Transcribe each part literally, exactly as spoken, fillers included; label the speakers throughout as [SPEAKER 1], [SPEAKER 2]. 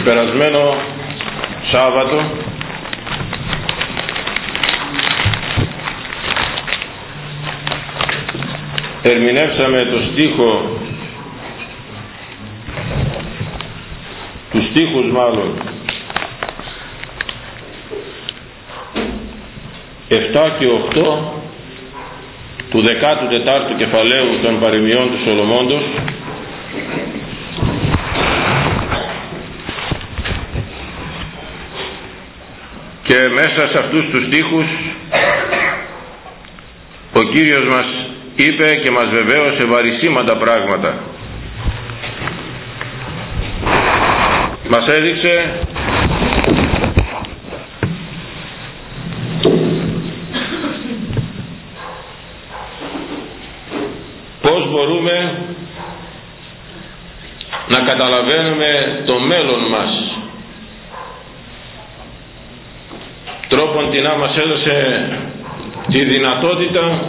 [SPEAKER 1] περασμένο Σάββατο ερμηνεύσαμε το στίχο, τους στίχους μάλλον επτά και οκτώ του δεκάτου τετάρτου κεφαλαίου των παροιμιών του Σολομώντος, και μέσα σε αυτούς τους στίχους ο Κύριος μας είπε και μας βεβαίωσε βαρισίματα πράγματα. Μας έδειξε πώς μπορούμε να καταλαβαίνουμε το μέλλον μας. Τρόπον τι να μας έδωσε τη δυνατότητα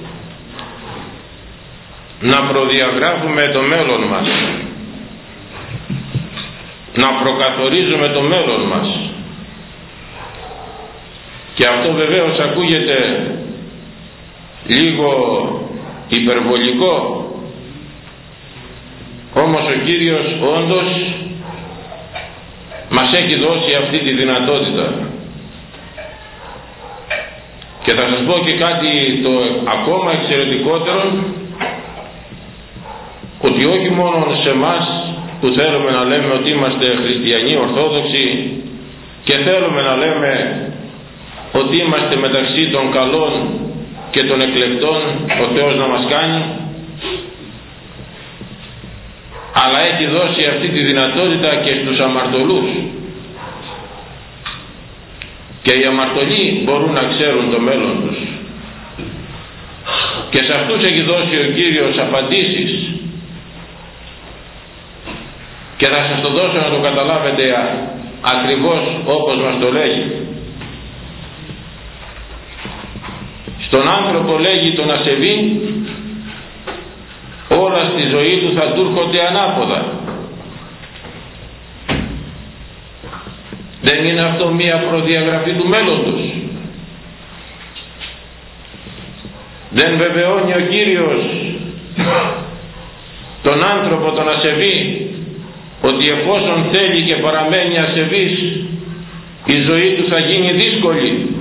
[SPEAKER 1] να προδιαγράφουμε το μέλλον μας, να προκαθορίζουμε το μέλλον μας. Και αυτό βεβαίως ακούγεται λίγο υπερβολικό, όμως ο Κύριος όντως μας έχει δώσει αυτή τη δυνατότητα. Και θα σας πω και κάτι το ακόμα εξαιρετικότερο, ότι όχι μόνο σε εμάς που θέλουμε να λέμε ότι είμαστε χριστιανοί ορθόδοξοι και θέλουμε να λέμε ότι είμαστε μεταξύ των καλών και των εκλεκτών, ο Θεός να μας κάνει, αλλά έχει δώσει αυτή τη δυνατότητα και στους αμαρτωλούς. Και οι αμαρτωλοί μπορούν να ξέρουν το μέλλον τους. Και σε αυτούς έχει δώσει ο Κύριος απαντήσεις. Και θα σας το δώσω να το καταλάβετε ακριβώς όπως μας το λέγει. Στον άνθρωπο λέγει τον ασεβή, όλα στη ζωή του θα του έρχονται ανάποδα. Δεν είναι αυτό μία προδιαγραφή του μέλλοντος? Δεν βεβαιώνει ο Κύριος τον άνθρωπο τον ασεβή ότι εφόσον θέλει και παραμένει ασεβής, η ζωή του θα γίνει δύσκολη?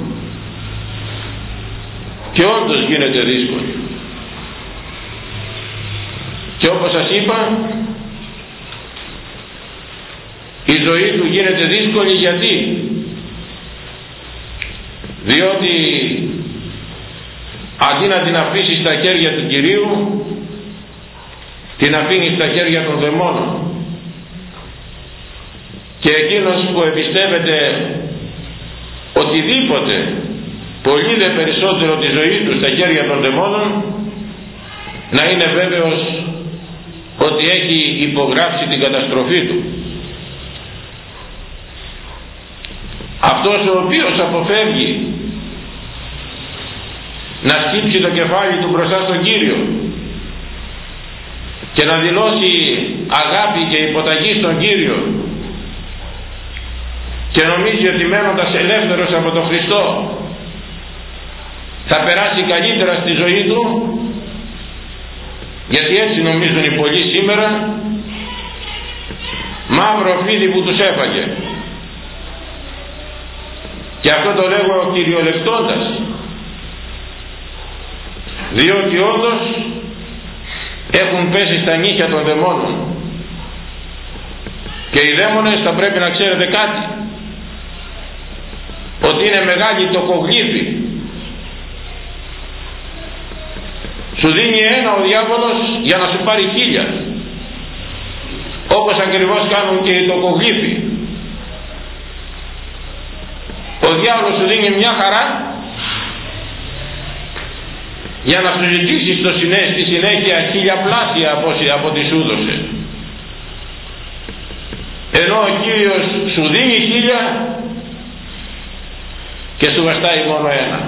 [SPEAKER 1] Και όντως γίνεται δύσκολη. Και όπως σας είπα, η ζωή του γίνεται δύσκολη γιατί διότι αντί να την αφήσει στα χέρια του Κυρίου, την αφήνει στα χέρια των δαιμόνων. Και εκείνος που εμπιστεύεται οτιδήποτε, πολύ δε περισσότερο τη ζωή του στα χέρια των δαιμόνων, να είναι βέβαιος ότι έχει υπογράψει την καταστροφή του. Αυτός ο οποίος αποφεύγει να σκύψει το κεφάλι του μπροστά στον Κύριο και να δηλώσει αγάπη και υποταγή στον Κύριο και νομίζει ότι μένοντας ελεύθερος από τον Χριστό θα περάσει καλύτερα στη ζωή του, γιατί έτσι νομίζουν οι πολλοί σήμερα, μαύρο φίδι που τους έφαγε. Και αυτό το λέγω κυριολεκτώντας, διότι όντως έχουν πέσει στα νύχια των δαιμόνων. Και οι δαίμονες θα πρέπει να ξέρετε κάτι, ότι είναι μεγάλη τοκογλύφη. Σου δίνει ένα ο διάβολος για να σου πάρει χίλια, όπως ακριβώς κάνουν και οι τοκογλύφοι. Ο διάβολος σου δίνει μια χαρά για να σου ζητήσει στο συνέ, στη συνέχεια χιλιαπλάσια από, από ό,τι σου δώσε. Ενώ ο Κύριος σου δίνει χίλια και σου βαστάει μόνο ένα.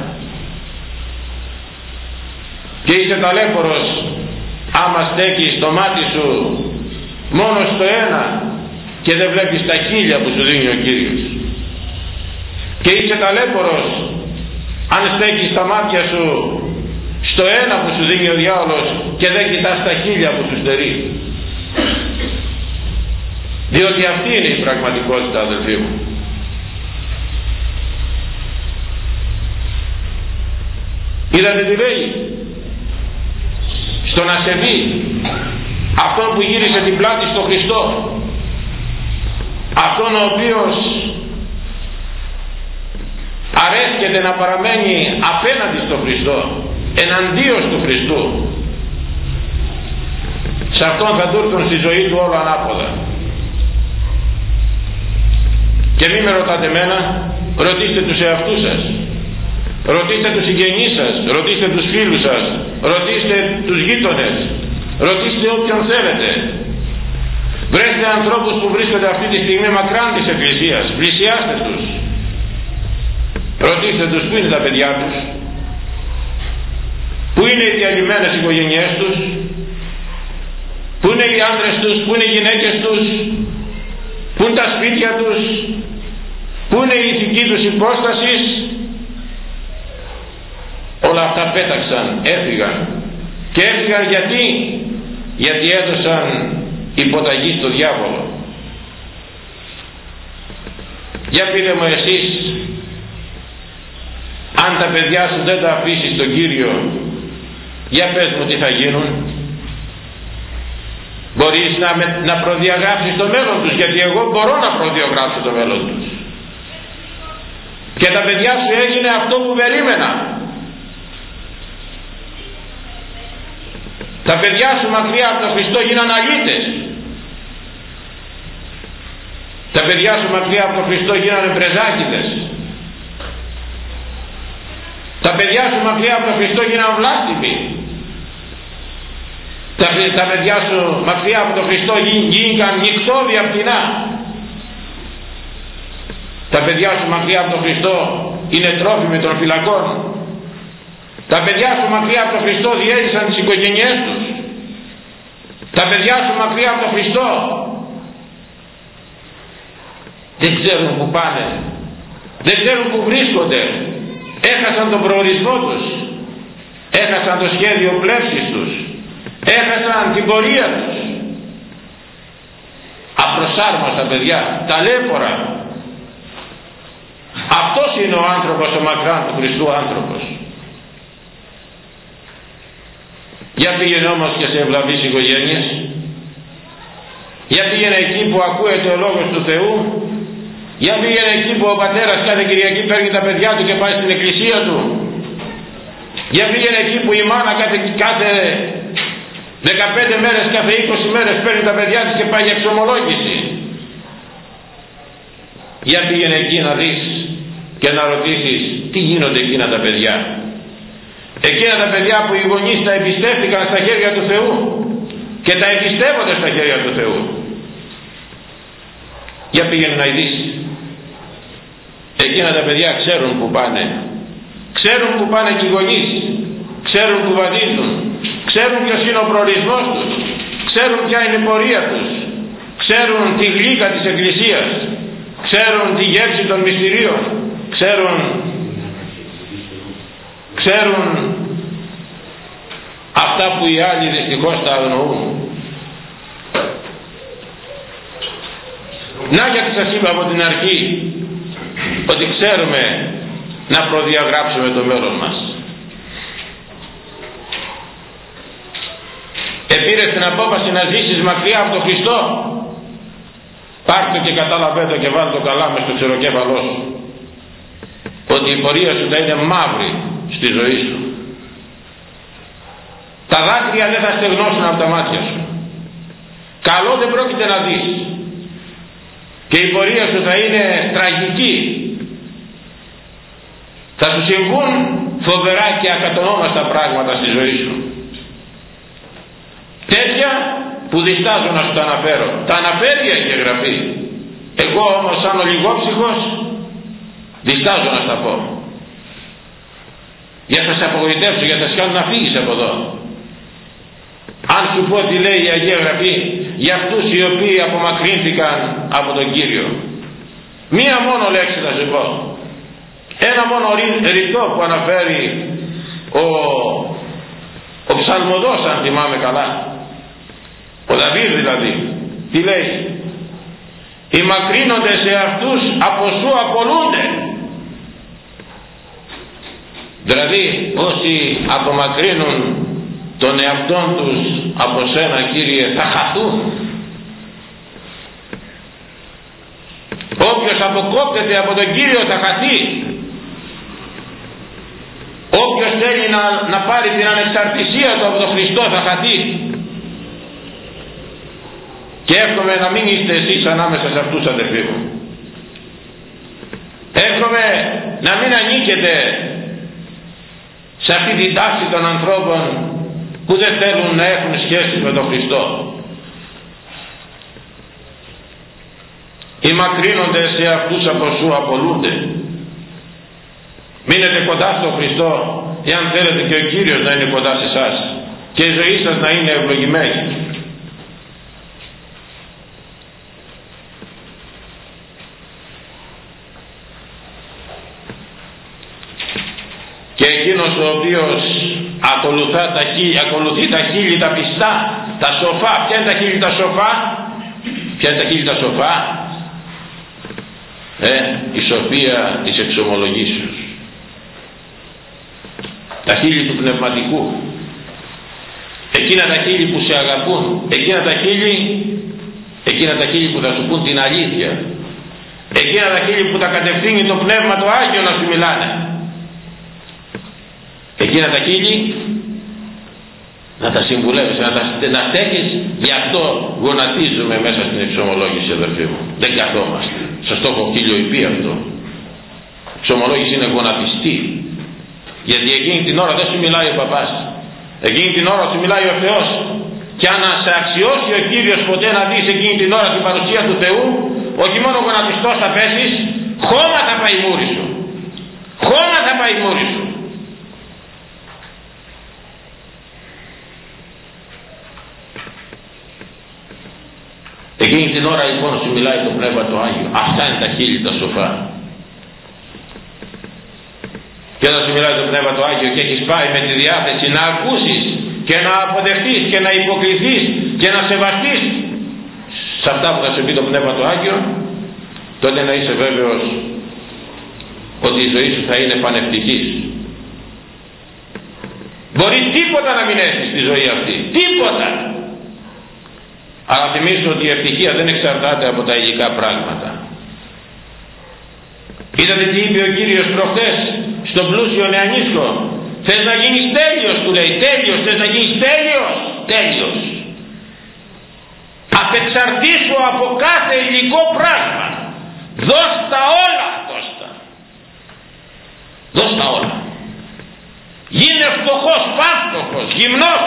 [SPEAKER 1] Και είσαι ταλέπορο άμα στέκεις το μάτι σου μόνο στο ένα και δεν βλέπεις τα χίλια που σου δίνει ο Κύριος. Και είσαι ταλέπορος αν στέκεις τα μάτια σου στο ένα που σου δίνει ο διάολος και δεν κοιτάς τα χίλια που σου στερεί. Διότι αυτή είναι η πραγματικότητα, αδελφοί μου. Είδατε τι λέει? Στον ασεβή, αυτόν που γύρισε την πλάτη στο Χριστό, αυτόν ο οποίος αρέσκεται να παραμένει απέναντι στο Χριστό, εναντίον του Χριστού, σε αυτόν θα του έρθουν στη ζωή του όλα ανάποδα. Και μη με ρωτάτε εμένα, ρωτήστε τους εαυτούς σας, ρωτήστε τους συγγενείς σας, ρωτήστε τους φίλους σας, ρωτήστε τους γείτονες, ρωτήστε όποιον θέλετε. Βρέστε ανθρώπους που βρίσκονται αυτή τη στιγμή μακράν της Εκκλησίας, πλησιάστε τους, ρωτήστε τους πού είναι τα παιδιά τους, πού είναι οι διαλυμένες οικογένειές τους, πού είναι οι άντρες τους, πού είναι οι γυναίκες τους, πού είναι τα σπίτια τους, πού είναι η ηθική τους υπόσταση. Όλα αυτά πέταξαν, έφυγαν. Και έφυγαν γιατί? Γιατί έδωσαν υποταγή στο διάβολο. Για πείτε μου εσείς, αν τα παιδιά σου δεν τα αφήσεις στον Κύριο, για πες μου τι θα γίνουν? Μπορείς να, με, να προδιαγράψεις το μέλλον τους, γιατί εγώ μπορώ να προδιαγράψω το μέλλον τους. Και τα παιδιά σου έγινε αυτό που περίμενα. Τα παιδιά σου μακριά από τον Χριστό γίνανε αλήτες. Τα παιδιά σου μακριά από τον Χριστό γίνανε πρεζάκηδες. Τα παιδιά σου μακριά από τον Χριστό γίνανε βλάστημοι. Τα, τα παιδιά σου μακριά από τον Χριστό γίνηκαν νυχτώδια πτηνά. Τα παιδιά σου μακριά από τον Χριστό είναι τρόφιμοι των φυλακών. Τα παιδιά σου μακριά από τον Χριστό διέλυσαν τις οικογένειές τους. Τα παιδιά σου μακριά από τον Χριστό δεν ξέρουν που πάνε, δεν ξέρουν που βρίσκονται, έχασαν τον προορισμό τους, έχασαν το σχέδιο πλεύσης τους, έχασαν την πορεία τους. Απροσάρμοστα παιδιά, ταλέπορα. Αυτός είναι ο άνθρωπος, ο μακράν του Χριστού άνθρωπος. Για πήγαινε όμως και σε ευλαβείς οικογένειες. Για πήγαινε εκεί που ακούεται ο λόγος του Θεού. Για πήγαινε εκεί που ο πατέρας κάθε Κυριακή παίρνει τα παιδιά του και πάει στην εκκλησία του. Για πήγαινε εκεί που η μάνα κάθε, κάθε δεκαπέντε μέρες, κάθε είκοσι μέρες παίρνει τα παιδιά της και πάει για εξομολόγηση. Για πήγαινε εκεί να δεις και να ρωτήσεις τι γίνονται εκείνα τα παιδιά. Εκείνα τα παιδιά που οι γονείς τα εμπιστεύτηκαν στα χέρια του Θεού και τα εμπιστεύονται στα χέρια του Θεού. Για πήγαινε να δεις. Εκείνα τα παιδιά ξέρουν που πάνε. Ξέρουν που πάνε και οι γονείς. Ξέρουν που βαδίζουν. Ξέρουν ποιος είναι ο προορισμός τους. Ξέρουν ποια είναι η πορεία τους. Ξέρουν τη γλύκα της Εκκλησίας. Ξέρουν τη γεύση των μυστηρίων. Ξέρουν Ξέρουν αυτά που οι άλλοι δυστυχώς τα αγνοούν. Να γιατί σας είπα από την αρχή ότι ξέρουμε να προδιαγράψουμε το μέλλον μας. Επήρες την απόφαση να ζήσεις μακριά από τον Χριστό, πάρ' το και κατάλαβε το και βάλ' το καλά μες στο ξεροκέφαλό σου, ότι η πορεία σου θα είναι μαύρη στη ζωή σου. Τα δάκρυα δεν θα στεγνώσουν από τα μάτια σου. Καλό δεν πρόκειται να δεις. Και η πορεία σου θα είναι τραγική. Θα σου συμβούν φοβερά και ακατονόμαστα πράγματα στη ζωή σου. Τέτοια που διστάζω να σου τα αναφέρω. Τα αναφέρει έχει γραφεί. Εγώ όμως σαν ο λιγόψυχος διστάζω να στα πω. Για να σε απογοητεύσω, για να σε κάνω να φύγεις από εδώ. Αν σου πω τι λέει η Αγία Γραφή για αυτούς οι οποίοι απομακρύνθηκαν από τον Κύριο. Μία μόνο λέξη θα σου πω. Ένα μόνο ρητό που αναφέρει ο, ο ψαλμοδός, αν θυμάμαι καλά, ο Δαβίδ δηλαδή. Τι λέει? Οι μακρύνονται σε αυτούς από σου απολούνται. Δηλαδή όσοι απομακρύνουν τον εαυτόν τους από σένα, Κύριε, θα χαθούν. Όποιος αποκόπτεται από τον Κύριο θα χαθεί. Όποιος θέλει να, να πάρει την ανεξαρτησία του από τον Χριστό θα χαθεί. Και εύχομαι να μην είστε εσείς ανάμεσα σε αυτούς, αδερφοί μου. Εύχομαι να μην ανήκετε σε αυτή την τάξη των ανθρώπων που δεν θέλουν να έχουν σχέση με τον Χριστό. Οι μακρύνονται σε αυτούς από σου απολούνται. Μείνετε κοντά στον Χριστό, εάν θέλετε και ο Κύριος να είναι κοντά σε εσάς και η ζωή σας να είναι ευλογημένη. Και εκείνος ο οποίος ακολουθά τα χείλη, ακολουθεί τα χείλη τα πιστά, τα σοφά. Ποια είναι τα χείλη τα σοφά? Ποια είναι τα χείλη τα σοφά? Ε, η σοφία της εξομολογήσεως. Τα χείλη του πνευματικού. Εκείνα τα χείλη που σε αγαπούν. Εκείνα τα χείλη, εκείνα τα χείλη που θα σου πούν την αλήθεια. Εκείνα τα χείλη που θα κατευθύνει το Πνεύμα το Άγιο να σου μιλάνε. Εκείνα τα χείλη να τα συμβουλεύεις, να τα να στέκεις. Γι' αυτό γονατίζουμε μέσα στην εξομολόγηση, αδερφοί μου. Δεν καθόμαστε. Σας το έχω χιλιοϊπεί αυτό. Εξομολόγηση είναι γονατιστή. Γιατί εκείνη την ώρα δεν σου μιλάει ο παπάς. Εκείνη την ώρα σου μιλάει ο Θεός. Και αν σε αξιώσει ο Κύριος ποτέ να δεις εκείνη την ώρα την παρουσία του Θεού, όχι μόνο γονατιστός θα πέσεις, χώμα θα πάει η μούρη σου. Χώμα θα πάει η μούρη σου. Εκείνη την ώρα λοιπόν σου μιλάει το Πνεύμα το Άγιο. Αυτά είναι τα χείλη τα σοφά. Και όταν σου μιλάει το Πνεύμα το Άγιο και έχεις πάει με τη διάθεση να ακούσεις και να αποδεχτείς και να υποκριθείς και να σεβαστείς σε αυτά που θα σου πει το Πνεύμα το Άγιο, τότε να είσαι βέβαιος ότι η ζωή σου θα είναι πανευτικής. Μπορεί τίποτα να μην έχεις στη ζωή αυτή. Τίποτα. Αλλά θυμίσου ότι η ευτυχία δεν εξαρτάται από τα υλικά πράγματα. Είδατε τι είπε ο Κύριος προχτές στον πλούσιο νεανίσκο? Θες να γίνεις τέλειος, του λέει. Τέλειος, θες να γίνεις τέλειος? Τέλειος. Απεξαρτήσου από κάθε υλικό πράγμα. Δώσ' τα όλα. Δώσ' τα. Δώσ' τα όλα. Γίνε φτωχός, πάμπτωχος, γυμνός.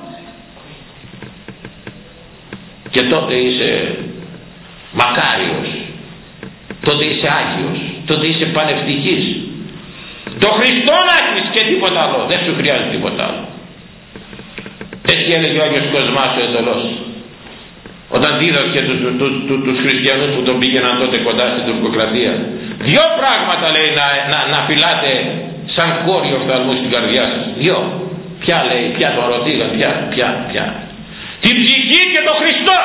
[SPEAKER 1] Και τότε είσαι μακάριος, τότε είσαι Άγιος, τότε είσαι πανευτυχής. Το Χριστό να έχεις και τίποτα άλλο, δεν σου χρειάζεται τίποτα άλλο. Έτσι έλεγε ο Άγιος Κοσμάς ο Εντολός, όταν δίδασκε τους, τους, τους, τους χριστιανούς που τον πήγαιναν τότε κοντά στην τουρκοκρατία. Δυο πράγματα λέει να, να, να φυλάτε σαν κόρη οφθαλμού στην καρδιά σας. Δυο. Ποια λέει, ποια τον ρωτήγαν, ποια, ποια, ποια. Την ψυχή και τον Χριστό.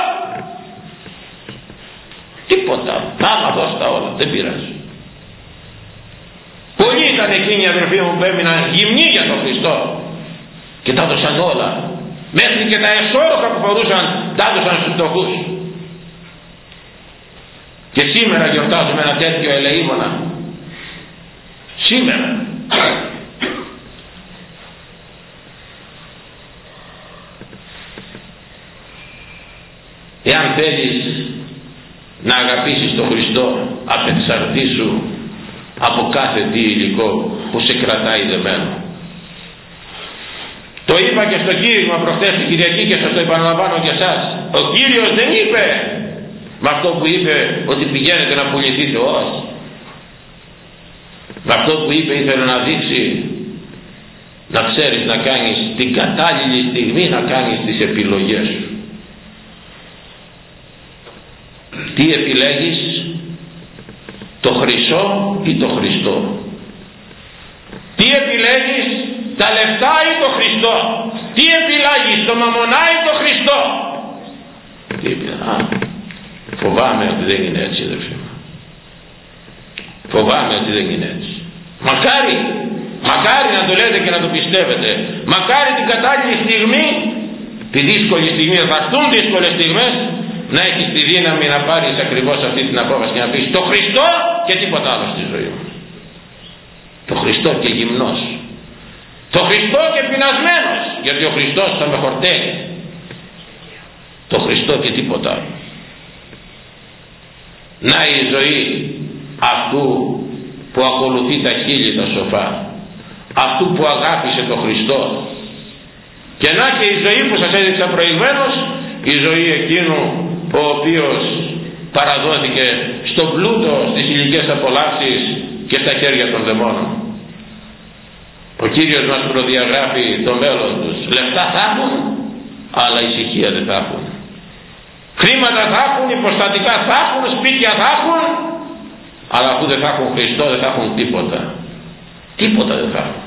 [SPEAKER 1] Τίποτα. Άμα δώσ' τα όλα, δεν πειράζει. Πολλοί ήταν εκείνοι οι αδερφοί μου που έμειναν γυμνοί για τον Χριστό και τα έδωσαν όλα. Μέχρι και τα εσώρουχα που φορούσαν τα έδωσαν στους φτωχούς. Και σήμερα γιορτάζουμε ένα τέτοιο ελεήμονα. Σήμερα. Εάν θέλεις να αγαπήσεις τον Χριστό, απεξαρτήσου από κάθε τι υλικό που σε κρατάει δεμένο. Το είπα και στο κήρυγμα προχθές την Κυριακή και σας το επαναλαμβάνω και εσάς. Ο Κύριος δεν είπε με αυτό που είπε ότι πηγαίνετε να πουληθείτε, όχι. Με αυτό που είπε ήθελε να δείξει να ξέρεις να κάνεις την κατάλληλη στιγμή να κάνεις τις επιλογές σου. Τι επιλέγεις, το χρυσό ή το Χριστό? Τι επιλέγεις, τα λεφτά ή το Χριστό? Τι επιλέγεις, το μαμονά ή το Χριστό? Τι επιλέγεις? Φοβάμαι ότι δεν είναι έτσι, αδερφοί μου. Φοβάμαι ότι δεν είναι έτσι. Μακάρι, μακάρι να το λέτε και να το πιστεύετε. Μακάρι την κατάλληλη στιγμή, τη δύσκολη στιγμή, θα έρθουν δύσκολες στιγμές, να έχεις τη δύναμη να πάρεις ακριβώς αυτή την απόφαση και να πεις το Χριστό και τίποτα άλλο στη ζωή μου. Το Χριστό και γυμνός. Το Χριστό και πεινασμένος, γιατί ο Χριστός θα με χορταίνει. Το Χριστό και τίποτα άλλο. Να η ζωή αυτού που ακολουθεί τα χείλη τα σοφά, αυτού που αγάπησε το Χριστό, και να και η ζωή που σας έδειξα προηγουμένως, η ζωή εκείνου ο οποίος παραδόθηκε στον πλούτο, στις υλικές απολαύσεις και στα χέρια των δαιμόνων. Ο Κύριος μας προδιαγράφει το μέλλον τους. Λεφτά θα έχουν, αλλά ησυχία δεν θα έχουν. Χρήματα θα έχουν, υποστατικά θα έχουν, σπίτια θα έχουν, αλλά αφού δεν θα έχουν Χριστό δεν θα έχουν τίποτα. Τίποτα δεν θα έχουν.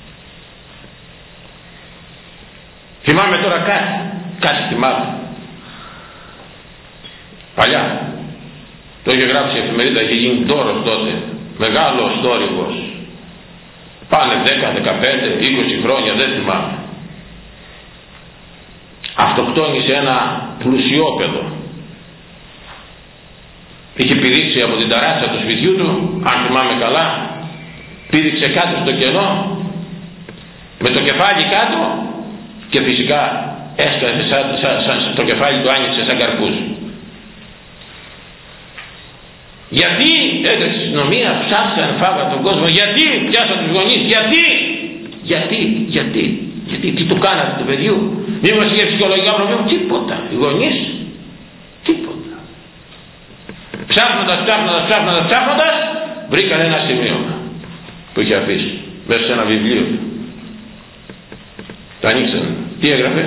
[SPEAKER 1] Θυμάμαι τώρα κάτι, κάτι θυμάμαι. Παλιά, το είχε γράψει η εφημερίδα, είχε γίνει τόρος τότε, μεγάλος τόρικος. Πάνε δέκα, δεκαπέντε, είκοσι χρόνια, δεν θυμάμαι. Αυτοκτόνησε ένα πλουσιόπεδο. Είχε πηδήξει από την ταράτσα του σπιτιού του, αν θυμάμαι καλά, πήδηξε κάτω στο κενό, με το κεφάλι κάτω, και φυσικά έσκασε σαν, σαν, σαν, το κεφάλι του άνοιξε σαν καρπούς. Γιατί έτρεξε η αστυνομία, ψάξαν, φάγαν τον κόσμο, γιατί πιάσαν τους γονείς, γιατί, γιατί, γιατί, γιατί, τι του κάνατε του παιδιού, μήπως είχε ψυχολογικά προβλήματα? Τίποτα, οι γονείς, τίποτα. Ψάχνοντας, ψάχνοντας, ψάχνοντας, ψάχνοντας, βρήκαν ένα σημείωμα που είχε αφήσει μέσα σε ένα βιβλίο. Το ανοίξαν. Τι έγραφε?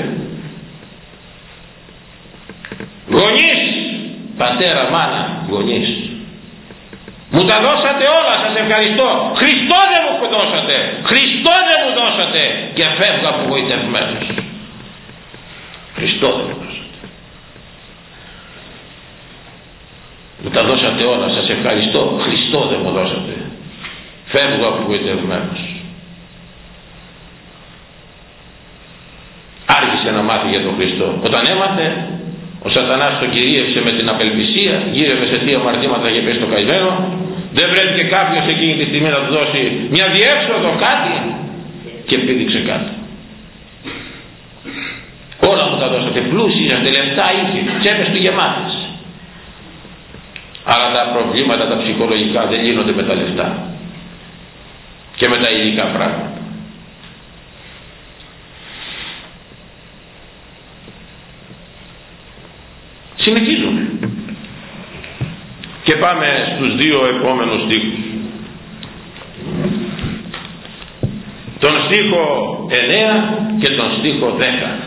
[SPEAKER 1] Γονείς, πατέρα, μάνα, γονείς, μου τα δώσατε όλα, σας ευχαριστώ. Χριστό δεν μου δώσατε, Χριστό δεν μου δώσατε, και φεύγω απογοητευμένος. Χριστό δεν μου δώσατε. Μου τα δώσατε όλα, σας ευχαριστώ. Χριστό δεν μου δώσατε, φεύγω απογοητευμένος. Άρχισε να μάθει για τον Χριστό. Όταν έμαθε, ο σατανάς τον κυρίευσε με την απελπισία, γύρευε σε τι αμαρτήματα είχε πέσει στο καημένο. Δεν βρέθηκε κάποιος εκείνη τη στιγμή να του δώσει μια διέξοδο, κάτι, και πήδηξε κάτω. Όλα μου τα δώσατε, πλούσιοι, λεφτά είχε, τσέπες του γεμάτες. Αλλά τα προβλήματα τα ψυχολογικά δεν λύνονται με τα λεφτά και με τα υλικά πράγματα. Συνεχίζουμε και πάμε στους δύο επόμενους στίχους. Τον στίχο εννέα και τον στίχο δέκα.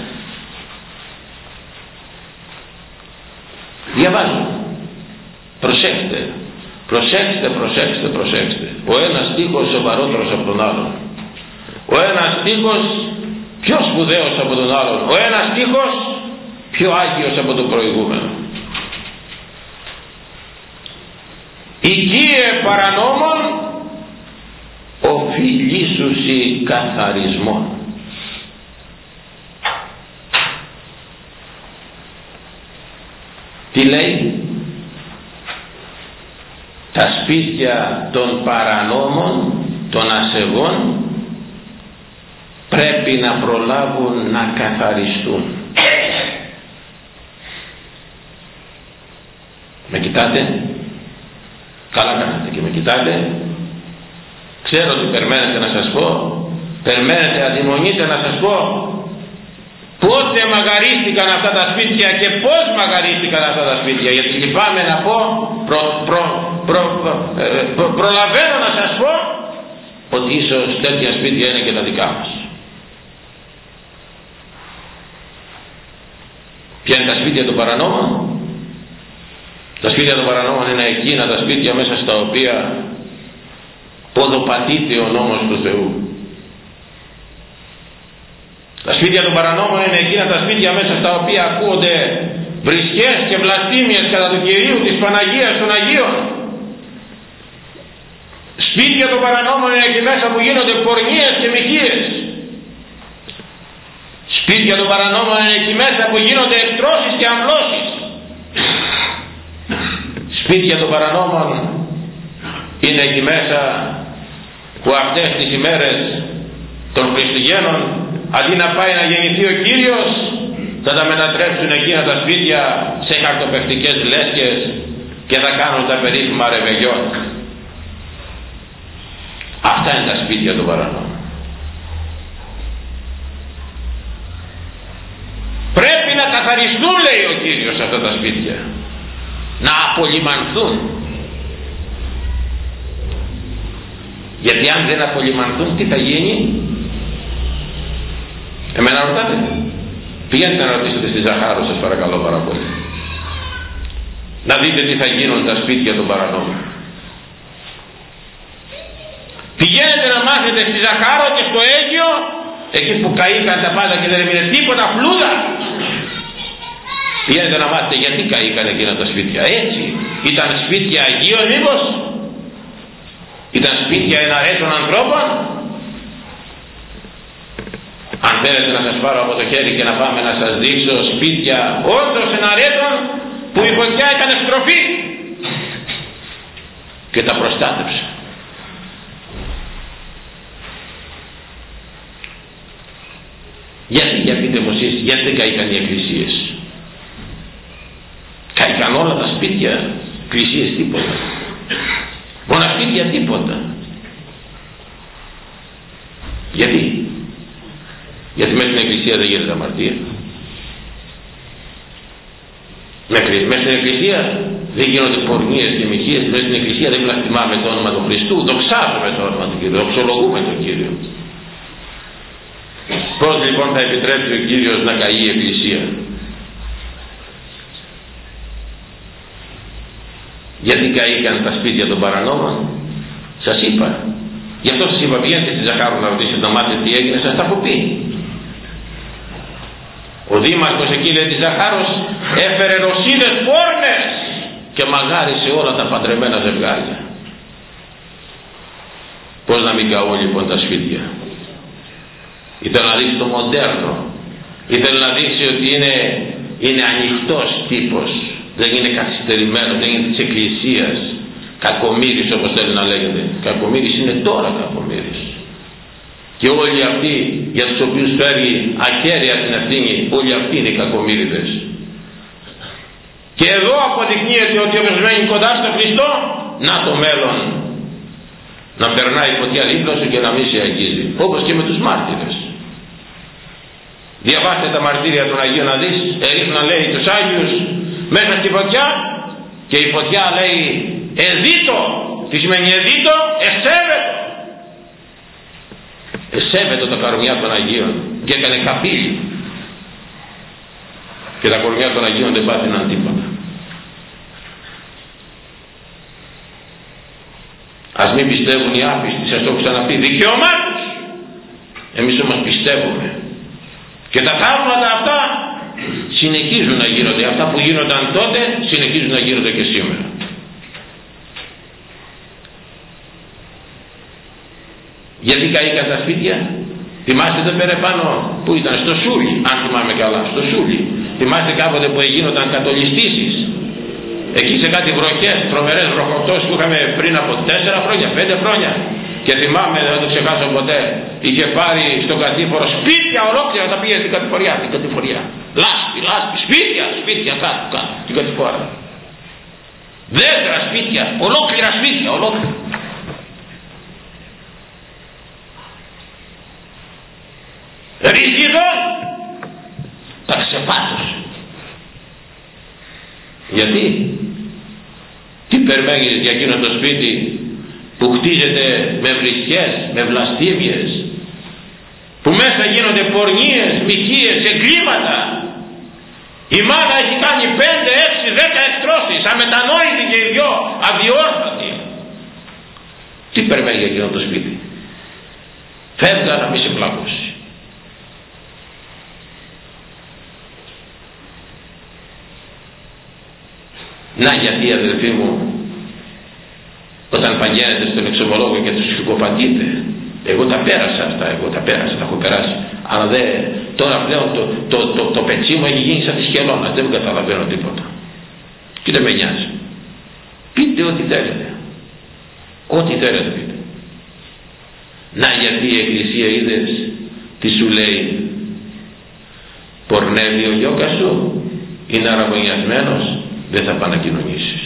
[SPEAKER 1] Διαβάζω. Προσέξτε, προσέξτε, προσέξτε, προσέξτε. Ο ένας στίχος σοβαρότερος από τον άλλον. Ο ένας στίχος πιο σπουδαίος από τον άλλον. Ο ένας στίχος πιο άγιος από τον προηγούμενο. Οικίε παρανόμων, οφειλήσουσι καθαρισμόν. Τι λέει? Τα σπίτια των παρανόμων, των ασεβών, πρέπει να προλάβουν να καθαριστούν. Με κοιτάτε? Καλά κάνετε και με κοιτάτε. Ξέρω ότι περιμένετε να σας πω, περιμένετε, αδειμονείτε να σας πω πότε μαγαρίστηκαν αυτά τα σπίτια και πώς μαγαρίστηκαν αυτά τα σπίτια, γιατί λυπάμαι να πω, προ, προ, προ, προ, ε, προ, προλαβαίνω να σας πω ότι ίσως τέτοια σπίτια είναι και τα δικά μας. Ποια είναι τα σπίτια των παρανόμων? Τα σπίτια των παρανόμων είναι εκείνα τα σπίτια μέσα στα οποία ποδοπατείται ο νόμος του Θεού. Τα σπίτια των παρανόμων είναι εκείνα τα σπίτια μέσα στα οποία ακούονται βρισχές και βλαστήμιες κατά του Κυρίου, της Παναγίας των Αγίων. Σπίτια των παρανόμων είναι εκεί μέσα που γίνονται πορνείες και μοιχείες. Σπίτια των παρανόμων είναι εκεί μέσα που γίνονται εκτρώσεις και αμβλώσεις. Σπίτια των παρανόμων είναι εκεί μέσα που αυτές τις ημέρες των Χριστουγέννων, αντί να πάει να γεννηθεί ο Κύριος, θα τα μετατρέψουν εκείνα τα σπίτια σε χαρτοπαιχτικές λέσχες και θα κάνουν τα περίφημα ρεβεγιόν. Αυτά είναι τα σπίτια των παρανόμων. Πρέπει να καθαριστούν, λέει ο Κύριος, αυτά τα σπίτια, να απολυμανθούν. Γιατί αν δεν απολυμανθούν, τι θα γίνει? Εμένα ρωτάτε? Πηγαίνετε να ρωτήσετε στη Ζαχάρο, σας παρακαλώ πάρα πολύ, να δείτε τι θα γίνουν τα σπίτια των παρανόμων. Πηγαίνετε να μάθετε στη Ζαχάρο και στο Αίγιο, εκεί που καήκαν τα πάντα και δεν έμεινε τίποτα, φλούδα. Πηγαίνετε να μάθετε γιατί καήκαν εκείνα τα σπίτια. Έτσι, ήταν σπίτια Αγίων μήπως? Ήταν σπίτια εναρέτων ανθρώπων? Αν θέλετε να σας πάρω από το χέρι και να πάμε να σας δείξω σπίτια όντως εναρέτων που η φωτιά έκανε στροφή και τα προστάτεψε. Γιατί, για πείτε μου εσείς, γιατί δεν καήκαν οι εκκλησίες? Καήκαν όλα τα σπίτια, εκκλησίες τίποτα, μοναστήρια τίποτα. Γιατί? Γιατί μέσα στην εκκλησία δεν γίνεται αμαρτία. Μέσα στην εκκλησία δεν γίνονται πορνείες και μοιχείες. Μέσα στην εκκλησία δεν βλαστημάμε το όνομα του Χριστού, δοξάζουμε το όνομα του Κύριου, δοξολογούμε τον Κύριο. Πώς λοιπόν θα επιτρέψει ο Κύριος να καεί η εκκλησία? Γιατί καήκαν τα σπίτια των παρανόμων? Σας είπα. Γι' αυτό σας είπα, πηγαίνετε στη Ζαχάρο να ρωτήσετε, να μάθετε τι έγινε, σας τα έχω πει. Ο δήμαρχος εκεί, λέει, της Ζαχάρος έφερε ρωσίδες πόρνες και μαγάρισε όλα τα παντρεμένα ζευγάρια. Πώς να μην καώ λοιπόν τα σπίτια? Ήθελε να δείξει το μοντέρνο, ήθελε να δείξει ότι είναι, είναι ανοιχτός τύπος, δεν είναι καθυστερημένο, δεν είναι της εκκλησίας κακομοίρης όπως θέλει να λέγεται. Κακομοίρης είναι τώρα κακομοίρης. Και όλοι αυτοί για τους οποίους φέρει ακέραια την ευθύνη, όλοι αυτοί είναι κακομοίριδες. Και εδώ αποδεικνύεται ότι όποιος μένει κοντά στο Χριστό, να το μέλλον, να περνάει φωτιά δίπλα σου και να μην σε αγγίζει, όπως και με τους μάρτυρες. Διαβάστε τα μαρτύρια των Αγίων να δεις, ερίχναν, λέει, τους Άγιους μέσα στη φωτιά και η φωτιά, λέει, εδίτο. Τι σημαίνει εδίτο? Εσέβετο. Εσέβετο τα καρμιά των Αγίων και έκανε καπήλι. Και τα κορμιά των Αγίων δεν πάθηναν τίποτα. Ας μην πιστεύουν οι άπιστοι, σας το έχω ξαναπεί, δικαίωμά τους. Εμείς όμως πιστεύουμε. Και τα θαύματα αυτά συνεχίζουν να γίνονται. Αυτά που γίνονταν τότε συνεχίζουν να γίνονται και σήμερα. Γιατί καήκαν τα σπίτια? Θυμάστε εδώ πέρα πάνω που ήταν στο Σούλι, αν θυμάμαι καλά, στο Σούλι. Θυμάστε κάποτε που έγινονταν κατολιστήσεις εκεί σε κάτι βροχές, τρομερές βροχοπτώσεις που είχαμε πριν από τέσσερα χρόνια, πέντε χρόνια? Και θυμάμαι, δεν θα το ξεχάσω ποτέ, είχε πάρει στον κατήφορο σπίτια ολόκληρα, τα πήγε στην κατηφοριά, την κατηφοριά. Λάσπη, λάσπη, σπίτια, σπίτια κάτω, κάτω, την κατηφορά. Δέντρα σπίτια, ολόκληρα σπίτια, ολόκληρα. Ρίζιδο, τα ξεπάτωσε. Γιατί? Τι περιμένεις για εκείνο το σπίτι που χτίζεται με βρισχές, με βλαστήμιες, που μέσα γίνονται πορνείες, μοιχείες, εγκλήματα? Η μάνα έχει κάνει πέντε, έξι, δέκα εκτρώσεις, αμετανόητη και οι δυο, αδιόρθωτη. Τι περιμένει για εκείνο το σπίτι? Φεύγα να μην σε πλακώσει. Να γιατί, αδελφοί μου, όταν πηγαίνετε στον εξομολόγο και τους συκοφαντείτε, εγώ τα πέρασα αυτά, εγώ τα πέρασα, τα έχω περάσει, αλλά δε, τώρα πλέον το, το, το, το πετσί μου έχει γίνει σαν τη χελώνα, δεν καταλαβαίνω τίποτα και δεν με νοιάζει. Πείτε ό,τι θέλετε, ό,τι θέλετε πείτε. Να γιατί η Εκκλησία, είδες τι σου λέει? Πορνεύει ο γιώκας σου, είναι αραγωνιασμένος, δεν θα πάει να κοινωνήσεις.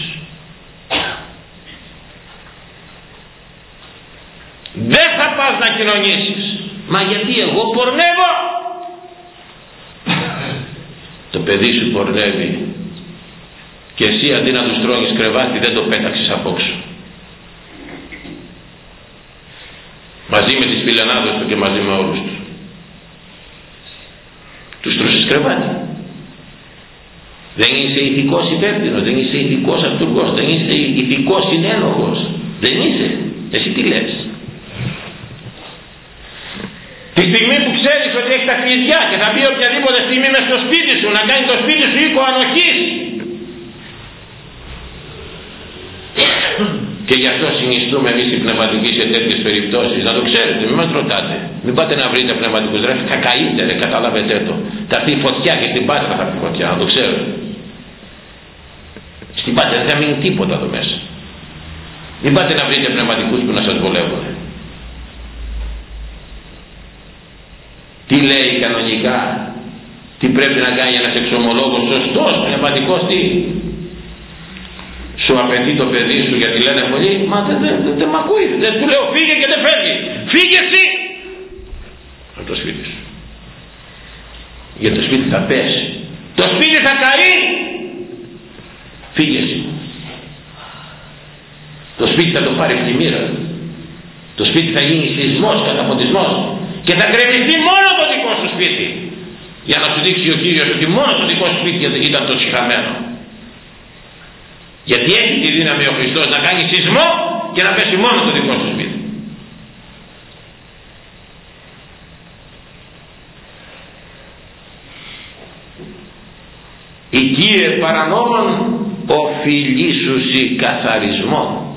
[SPEAKER 1] Δεν θα πας να κοινωνήσεις. Μα γιατί? Εγώ πορνεύω. Το παιδί σου πορνεύει και εσύ αντί να του στρώγεις κρεβάτι δεν το πέταξες απόξω, μαζί με τις φιλενάδες του και μαζί με όλους τους τους τρώσεις κρεβάτι. Δεν είσαι ηθικός υπεύθυνος, δεν είσαι ηθικός αυτούργος, δεν είσαι ηθικός συνένοχος, δεν είσαι. Εσύ τι λες? Τη στιγμή που ξέρεις ότι έχει τα κλειδιά και θα μπει οποιαδήποτε στιγμή μες στο σπίτι σου να κάνει το σπίτι σου οίκο ανοχής, και γι' αυτό συνιστούμε εμείς οι πνευματικοί σε τέτοιες περιπτώσεις, να το ξέρετε, μην μας ρωτάτε, μην πάτε να βρείτε πνευματικούς, ρε κακαΐτε, καταλάβετε το, θα έρθει η φωτιά και στην Πάτρα θα έρθει η φωτιά, να το ξέρετε. Στην Πάτρα δεν θα μείνει τίποτα εδώ μέσα. Μην πάτε να βρείτε πνευματικούς που να σας βολεύουν. Τι λέει κανονικά, τι πρέπει να κάνει ένας εξομολόγος σωστός, πνευματικός, τι σου απαιτεί το παιδί σου? Γιατί λένε πολλοί, μα δεν δε, δε, δε μ' ακούει, δεν του λέω φύγε και δεν φεύγει. Φύγε εσύ από το σπίτι σου, γιατί το σπίτι θα πέσει, το σπίτι θα καεί. Φύγε εσύ. Το σπίτι θα το πάρει πλημμύρα, το σπίτι θα γίνει σεισμός, καταποντισμός και θα γκρεμιστεί μόνο το δικό σου σπίτι, για να σου δείξει ο Κύριος ότι μόνο το δικό σου σπίτι ήταν το συχαμένο. Γιατί έχει τη δύναμη ο Χριστός να κάνει σεισμό και να πέσει μόνο το δικό σου σπίτι. Οικίε παρανόμων οφειλήσουσι καθαρισμό.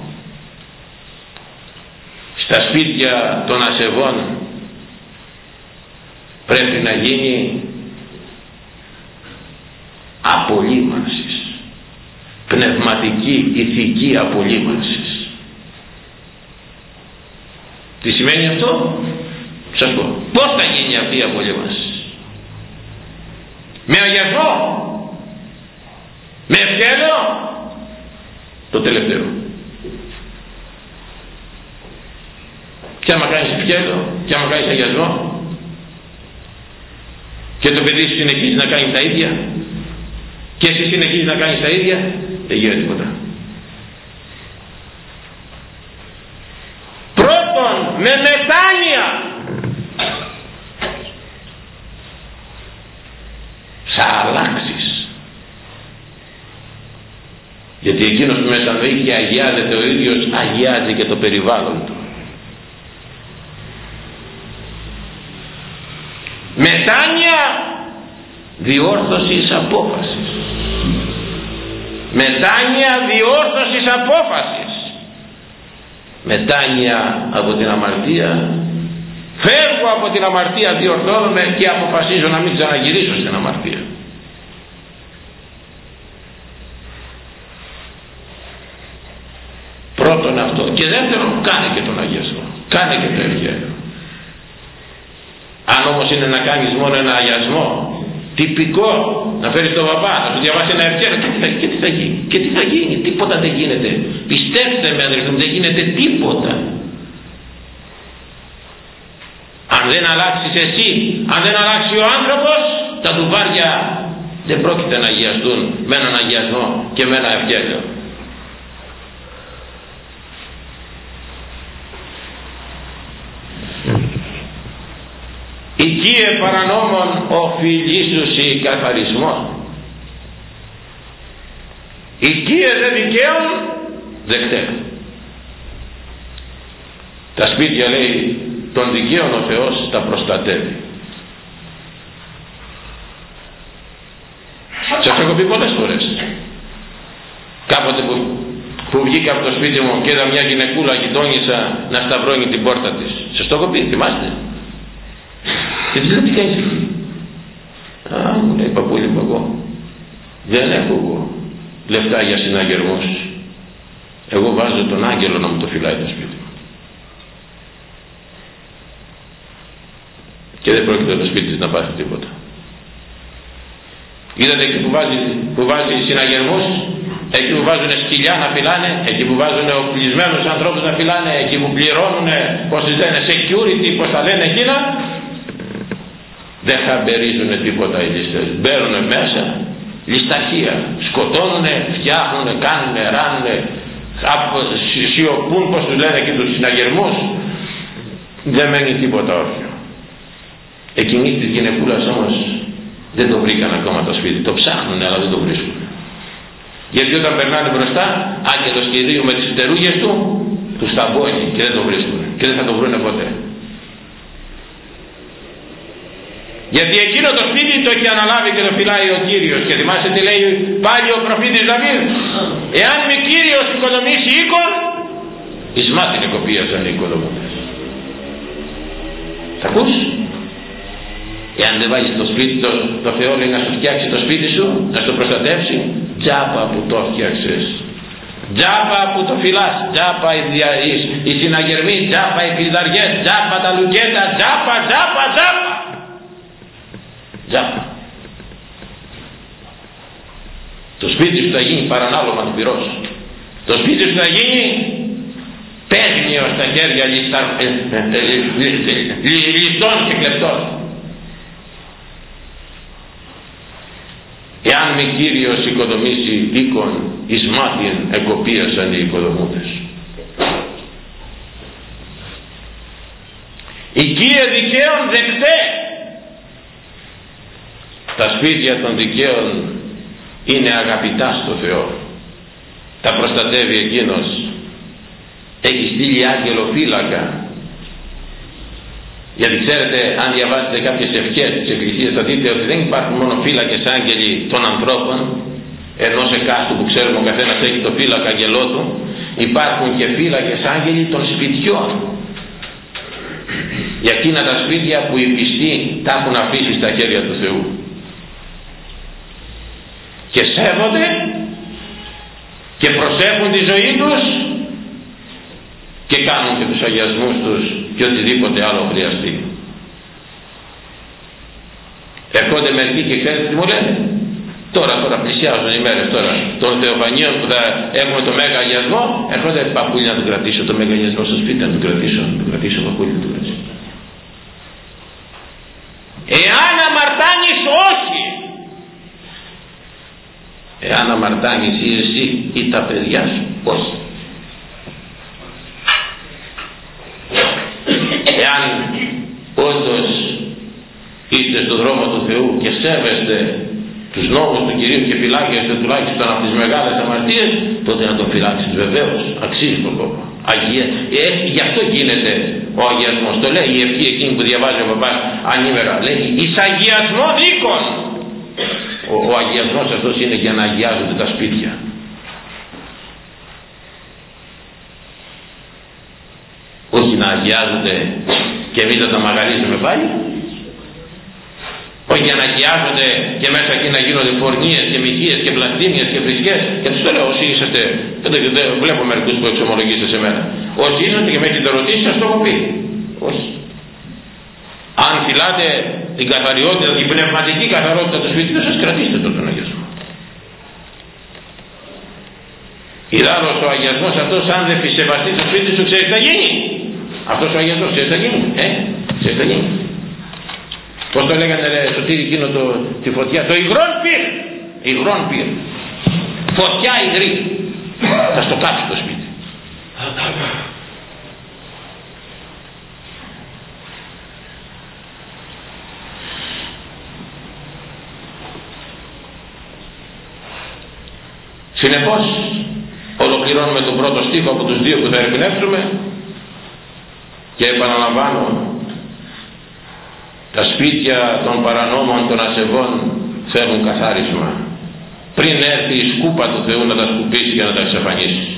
[SPEAKER 1] Στα σπίτια των ασεβών πρέπει να γίνει απολύμανσης, πνευματική, ηθική απολύμανσης. Τι σημαίνει αυτό? Σας πω. Πώς θα γίνει αυτή η απολύμανση? Με αγιασμό, με ευχέλαιο? Το τελευταίο. Και άμα κάνεις ευχέλαιο και άμα κάνεις αγιασμό και το παιδί σου συνεχίζει να κάνει τα ίδια και εσύ συνεχίζεις να κάνεις τα ίδια, δεν γίνεται τίποτα. Πρώτον, με μετάνοια, θα αλλάξεις, γιατί εκείνος που μετανοεί και αγιάζεται ο ίδιος, αγιάζει και το περιβάλλον του. Μετάνοια διόρθωσης απόφασης. Μετάνοια διόρθωσης απόφασης. Μετάνοια από την αμαρτία. Φεύγω από την αμαρτία, διορθώνομαι και αποφασίζω να μην ξαναγυρίσω στην αμαρτία. Πρώτον αυτό. Και δεύτερον, κάνε και τον αγιασμό. Κάνε και το ευχέλαιο. Αν όμως είναι να κάνεις μόνο ένα αγιασμό τυπικό, να φέρεις τον παπά, να σου διαβάσει ένα ευχέλαιο, και τι θα, και τι θα γίνει, και τι θα γίνει, τίποτα δεν γίνεται. Πιστέψτε με αδελφοί μου, δεν γίνεται τίποτα. Αν δεν αλλάξεις εσύ, αν δεν αλλάξει ο άνθρωπος, τα ντουβάρια δεν πρόκειται να αγιαστούν με έναν αγιασμό και με ένα ευχέλαιο. Οικίε παρανόμων οφειλήσουσι καθαρισμό. οικίε δε δικαίων δεκτέ. Τα σπίτια, λέει, των δικαίων ο Θεός τα προστατεύει. Σας έχω πει πολλές φορές. Κάποτε που, που βγήκα από το σπίτι μου και είδα μια γυναικούλα γειτόνισσα να σταυρώνει την πόρτα της. Σας το έχω πει, θυμάστε? Και της λέω, τι κάνεις εκεί? Α, μου λέει, παππούλη μου, εγώ δεν έχω εγώ λεφτά για συναγερμούς. Εγώ βάζω τον άγγελο να μου το φυλάει το σπίτι μου. Και δεν πρόκειται το σπίτι της να πάθει τίποτα. Είδατε εκεί που βάζει, που βάζει συναγερμούς, εκεί που βάζουν σκυλιά να φυλάνε, εκεί που βάζουν οπλισμένους ανθρώπους να φυλάνε, εκεί που πληρώνουν, πως τις λένε, security, πως τα λένε εκείνα, δεν χαμπερίζουν τίποτα οι λίστες. Μπαίνουν μέσα, λισταρχία, σκοτώνουνε, φτιάχνουνε, κάνουνε, ράνουνε, σιωπούν, πως τους λένε, και τους συναγερμούς. Δεν μένει τίποτα όρθιο. Εκείνη της γυναικούλας όμως δεν το βρήκαν ακόμα το σπίτι. Το ψάχνουν, αλλά δεν το βρίσκουν. Γιατί όταν περνάνε μπροστά, άγγελος Κυρίου με τις φτερούγες του τους ταμπώνει και δεν το βρίσκουν και δεν θα το βρούνε ποτέ. Γιατί εκείνο το σπίτι το έχει αναλάβει και το φυλάει ο Κύριος. Και θυμάστε τι λέει πάλι ο προφήτης Δαβίδ? Εάν με Κύριος οικοδομήσει οίκον, εις μάτιν εκοπίασαν οι οικοδομούντες. Θα ακούς? Εάν δεν βάλεις το σπίτι, το, το Θεό λέει να σου φτιάξει το σπίτι σου, να στο προστατεύσει, τζάπα που το φτιάξες, τζάπα που το φυλάς, τζάπα οι, οι, οι συναγερμοί, τζάπα οι κλειδαριές, τζάπα τα λουκέτα, τζάπα, τζάπα, τζάπα. Τζάπα. Το σπίτι σου θα γίνει παρανάλωμα του πυρός. Το σπίτι σου θα γίνει παίγνιο στα χέρια ληστών και κλεπτών. Εάν με Κύριος οικοδομήσει οίκον, εις μάτιν εκοπίασαν οι οικοδομούντες. Οικίε δικαίων δεκτέ. Τα σπίτια των δικαίων είναι αγαπητά στο Θεό. Τα προστατεύει εκείνος. Έχει στείλει άγγελο φύλακα. Γιατί ξέρετε, αν διαβάζετε κάποιες ευχές της Εκκλησίας, θα δείτε ότι δεν υπάρχουν μόνο φύλακες άγγελοι των ανθρώπων, ενός εκάστου που ξέρουμε ο καθένας έχει το φύλακα αγγελό του, υπάρχουν και φύλακες άγγελοι των σπιτιών. Για εκείνα τα σπίτια που οι πιστοί τα έχουν αφήσει στα χέρια του Θεού. Και σέβονται και προσέχουν τη ζωή τους και κάνουν και τους αγιασμούς τους και οτιδήποτε άλλο χρειαστεί. Ερχόνται μερικοί και ξέρετε τι μου λένε? Τώρα, τώρα πλησιάζουν οι μέρες τώρα των Θεοφανίων που θα έχουμε το μέγα αγιασμό. Ερχόνται παππούλι να του κρατήσω το μέγα αγιασμό στο σπίτι, να του κρατήσω, να του κρατήσω παππούλι, να του κρατήσω. Εάν αμαρτάνεις, όχι. Εάν αμαρτάνεις ή εσύ ή τα παιδιά σου, όχι. Εάν όντως είστε στον δρόμο του Θεού και σέβεστε τους νόμους του Κυρίου και φυλάκεστε τουλάχιστον από τις μεγάλες αμαρτίες, τότε να τον φυλάξεις βεβαίως, αξίζει τον κόπο. Αγία. Ε, γι' αυτό γίνεται ο αγιασμός. Το λέει η ευχή εκείνη που διαβάζει ο παπάς ανήμερα. Λέει εις αγιασμόν οίκων. Ο, ο αγιασμός αυτός είναι για να αγιάζονται τα σπίτια. Όχι να αγιάζονται και εμείς να τα μαγαρίζουμε πάλι. Όχι για να αγιάζονται και μέσα εκεί να γίνονται φορνίες και μοιχείες και πλαστίνιες και φρισκές. Και τους το λέω, όσοι είσαστε, δεν, δεν βλέπω μερικούς που εξομολογήσετε σε μένα. Όσοι είσαστε και με έχετε ρωτήσει, σας το έχω πει. Όχι. Αν φυλάτε την καθαριότητα, την πνευματική καθαρότητα του σπιτιού σας, κρατήστε τον, τον αγιασμό. Ιδάλλως ο αγιασμός αυτός, αν δεν σεβαστεί το σπίτι σου, ξέρεις τι θα γίνει? Αυτός ο αγιασμός ξέρεις τι θα γίνει? Ε, ξέρεις τι θα γίνει? Πώς το λέγανε ρε Σωτήρη εκείνο το, τη φωτιά? Το υγρόν πυρ. Υγρόν πυρ. Φωτιά υγρή. Θα στο κάψει το σπίτι. Συνεπώς ολοκληρώνουμε τον πρώτο στίχο από τους δύο που θα ερμηνεύσουμε και επαναλαμβάνω, τα σπίτια των παρανόμων των ασεβών θέλουν καθάρισμα πριν έρθει η σκούπα του Θεού να τα σκουπίσει και να τα εξαφανίσει.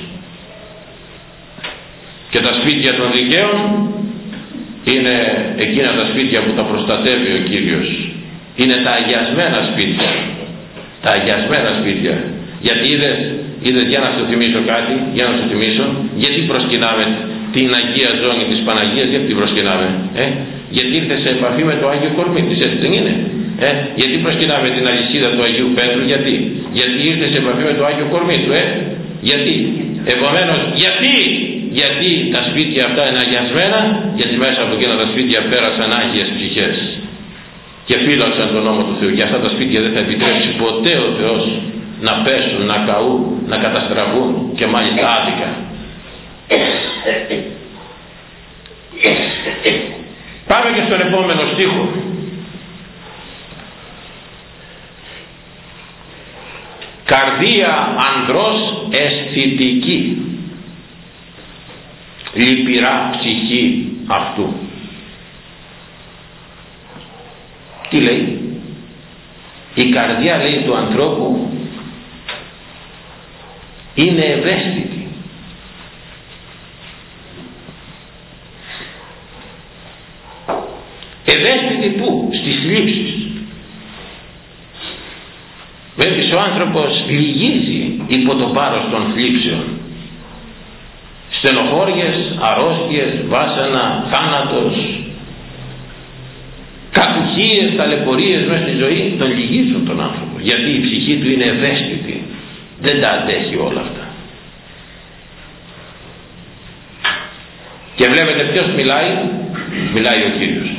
[SPEAKER 1] Και τα σπίτια των δικαίων είναι εκείνα τα σπίτια που τα προστατεύει ο Κύριος. Είναι τα αγιασμένα σπίτια. Τα αγιασμένα σπίτια. Γιατί είδες, είδες, για να σου θυμίσω κάτι, για να σου θυμίσω, γιατί προσκυνάμε την Αγία Ζώνη της Παναγίας, γιατί την προσκυνάμε, ε? Γιατί ήρθε σε επαφή με το Άγιο Κορμί της, έτσι δεν είναι? Ε? Γιατί προσκυνάμε την αλυσίδα του Αγίου Πέτρου, γιατί? Γιατί ήρθε σε επαφή με το Άγιο Κορμί του, ε? Γιατί? Επομένως, γιατί? Γιατί τα σπίτια αυτά είναι αγιασμένα, γιατί μέσα από εκείνα τα σπίτια πέρασαν άγιες ψυχές και φύλαξαν τον νόμο του Θεού. Και αυτά τα σπίτια δεν θα επιτρέψει ποτέ ο Θεός να πέσουν, να καούν, να καταστραφούν, και μάλιστα άδικα. Πάμε και στον επόμενο στίχο. Καρδία ανδρός αισθητική, λυπηρά ψυχή αυτού. Τι λέει? Η καρδιά, λέει, του ανθρώπου είναι ευαίσθητη. Ευαίσθητη πού? Στις θλίψεις. Βλέπεις, ο άνθρωπος λυγίζει υπό το βάρος των θλίψεων. Στενοχώριες, αρρώστιες, βάσανα, θάνατος, κακουχίες, ταλαιπωρίες μέσα στη ζωή τον λυγίζουν τον άνθρωπο, γιατί η ψυχή του είναι ευαίσθητη, δεν τα αντέχει όλα αυτά. Και βλέπετε ποιος μιλάει? Μιλάει ο Κύριος.